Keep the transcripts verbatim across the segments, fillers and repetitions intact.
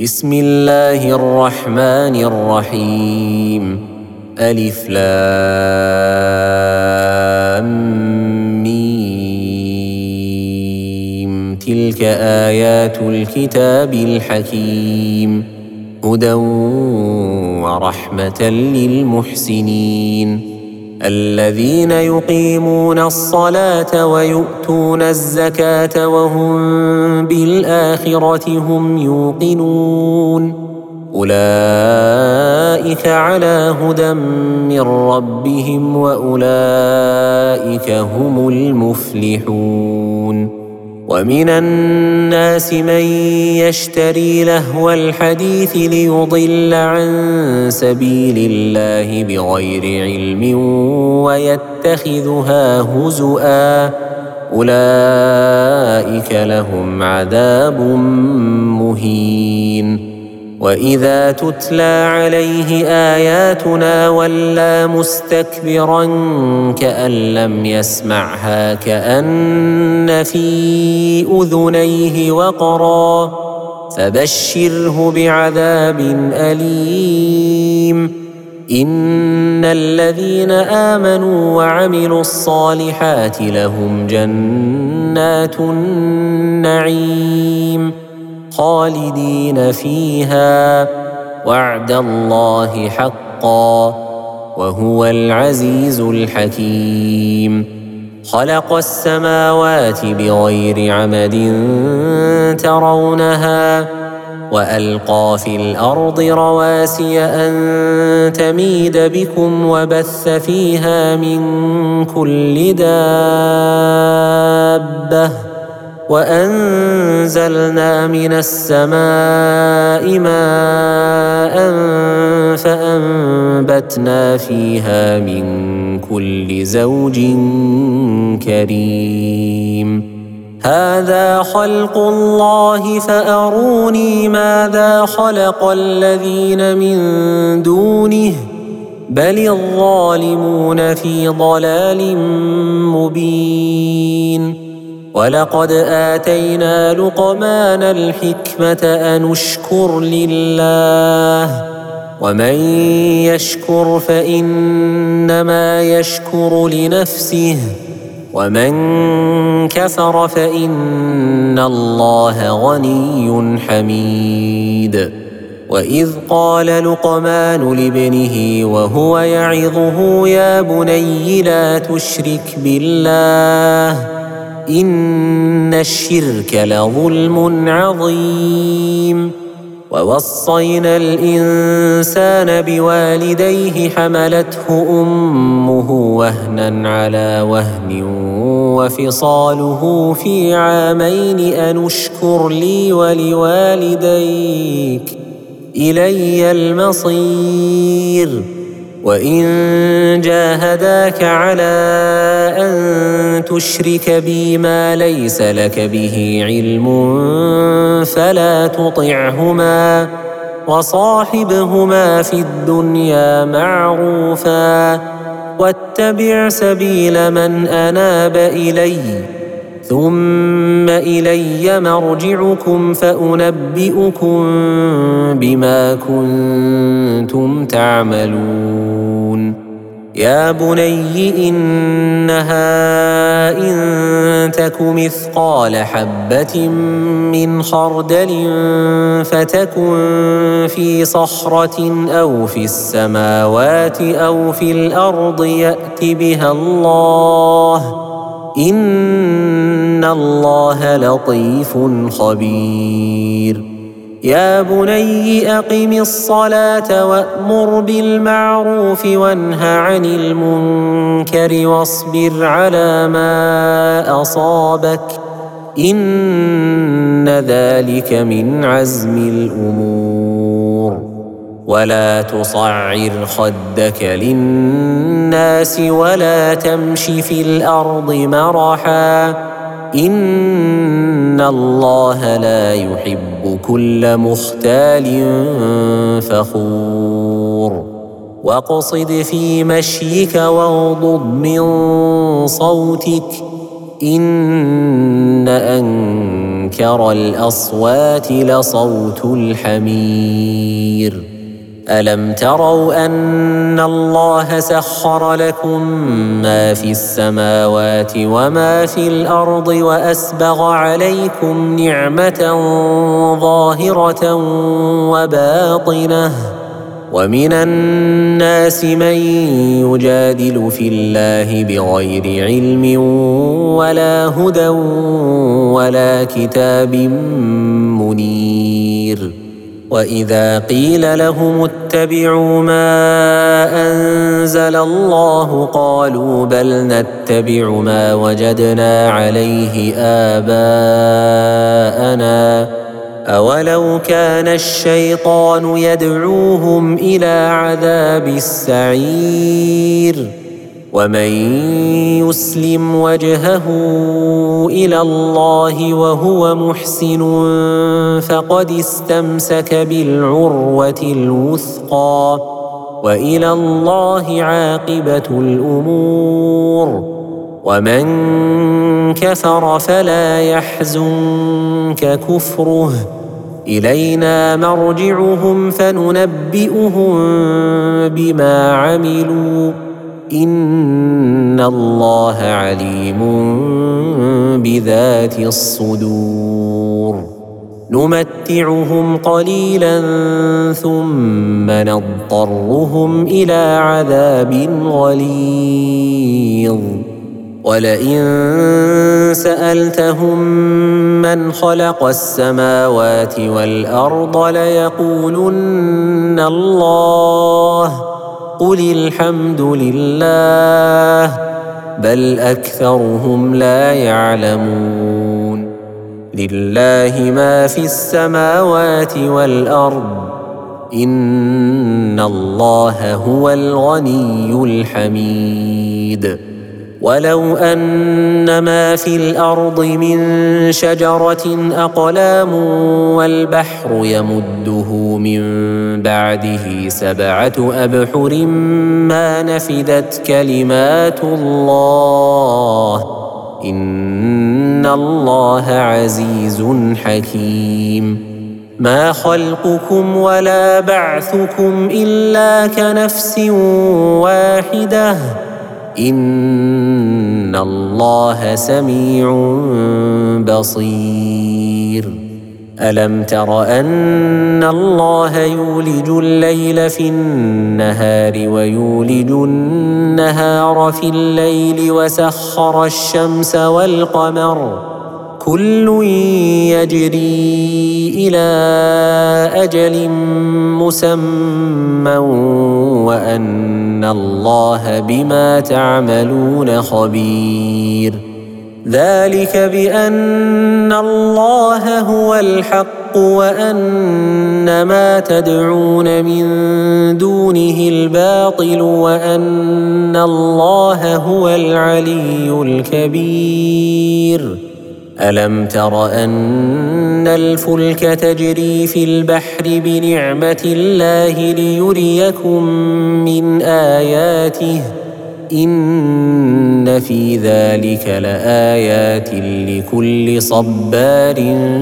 بسم الله الرحمن الرحيم. ألف لام ميم. تلك آيات الكتاب الحكيم، هدى ورحمة للمحسنين الذين يقيمون الصلاة ويؤتون الزكاة وهم بالآخرة هم يوقنون. أولئك على هدى من ربهم وأولئك هم المفلحون. ومن الناس من يشتري لهو الحديث ليضل عن سبيل الله بغير علم ويتخذها هزؤا، أولئك لهم عذاب مهين. وإذا تتلى عليه آياتنا ولى مستكبرا كأن لم يسمعها كأن في أذنيه وقرا، فبشره بعذاب أليم. إن الذين آمنوا وعملوا الصالحات لهم جنات النعيم خالدين فيها، وعد الله حقا، وهو العزيز الحكيم. خلق السماوات بغير عمد ترونها، وألقى في الأرض رواسي أن تميد بكم وبث فيها من كل دابة، وأنزلنا من السماء ماء فأنبتنا فيها من كل زوج كريم. هذا خلق الله فأروني ماذا خلق الذين من دونه، بل الظالمون في ضلال مبين. ولقد آتينا لقمان الحكمة أن اشكر لله، ومن يشكر فإنما يشكر لنفسه، ومن كفر فإن الله غني حميد. وإذ قال لقمان لابنه وهو يعظه يا بني لا تشرك بالله إن الشرك لظلم عظيم. ووصينا الإنسان بوالديه حملته أمه وهنا على وهن وفصاله في عامين أن اشكر لي ولوالديك إلي المصير. وإن جاهداك على أن تشرك بي ما ليس لك به علم فلا تطعهما، وصاحبهما في الدنيا معروفا، واتبع سبيل من أناب إلي، ثم إلي مرجعكم فأنبئكم بما كنتم تعملون. يا بني إنها إن تك مثقال حبة من خردل فتكن في صخرة أو في السماوات أو في الأرض يأت بها الله، إن الله لطيف خبير. يا بني أقم الصلاة وأمر بالمعروف وانه عن المنكر واصبر على ما أصابك، إن ذلك من عزم الأمور. ولا تصعر خدك للناس ولا تمش في الأرض مرحا، إن الله لا يحب كل مختال فخور. واقصد في مشيك واغضض من صوتك، إن أنكر أنكر الأصوات لصوت الحمير ألم تروا أن الله سخر لكم ما في السماوات وما في الأرض وأسبغ عليكم نعمة ظاهرة وباطنة ومن الناس من يجادل في الله بغير علم ولا هدى ولا كتاب منير وإذا قيل لهم اتبعوا ما أنزل الله قالوا بل نتبع ما وجدنا عليه آباءنا أولو كان الشيطان يدعوهم إلى عذاب السعير ومن يسلم وجهه إلى الله وهو محسن فقد استمسك بالعروة الوثقى وإلى الله عاقبة الأمور ومن كفر فلا يحزنك كفره إلينا مرجعهم فننبئهم بما عملوا إن الله عليم بذات الصدور نمتعهم قليلا ثم نضطرهم إلى عذاب غليظ ولئن سألتهم من خلق السماوات والأرض ليقولن الله قل الحمد لله بل أكثرهم لا يعلمون لله ما في السماوات والأرض إن الله هو الغني الحميد ولو أن ما في الأرض من شجرة أقلام والبحر يمده من بعده سبعة أبحر ما نفدت كلمات الله إن الله عزيز حكيم ما خلقكم ولا بعثكم إلا كنفس واحدة إن الله سميع بصير ألم تر أن الله يولج الليل في النهار ويولج النهار في الليل وسخر الشمس والقمر كل يجري إلى أجل مسمى وأن الله بما تعملون خبير ذلك بأن الله هو الحق وأن ما تدعون من دونه الباطل وأن الله هو العلي الكبير ألم تر أن الفلك تجري في البحر بنعمة الله ليريكم من آياته إن في ذلك لآيات لكل صبار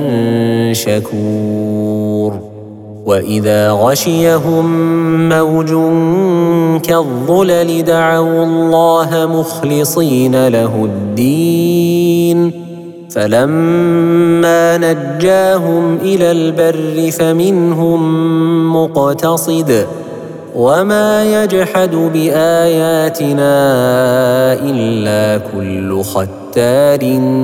شكور وإذا غشيهم موج كالظلل دعوا الله مخلصين له الدين فلما نجاهم إلى البر فمنهم مقتصد وما يجحد بآياتنا إلا كل ختار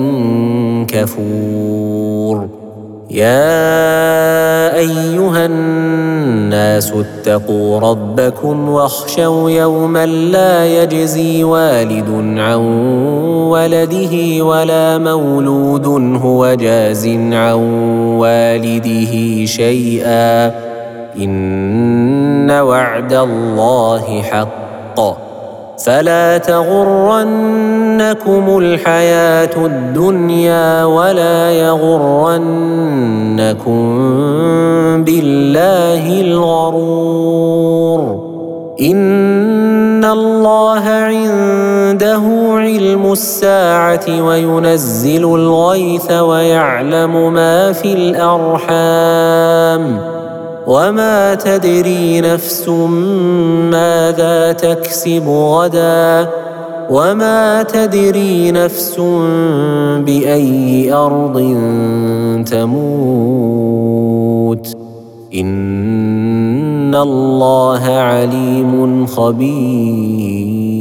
كفور يا أيها الناس اتقوا ربكم واخشوا يوما لا يجزي والد عن ولده ولا مولود هو جاز عن والده شيئا إن وعد الله حق فلا تغرنكم الحياة الدنيا ولا يغرنكم بالله الغرور إن الله عنده علم علم الساعة وينزل الغيث ويعلم ما في الأرحام وما تدري نفس ماذا تكسب غدا وما تدري نفس بأي أرض تموت إن الله عليم خبير.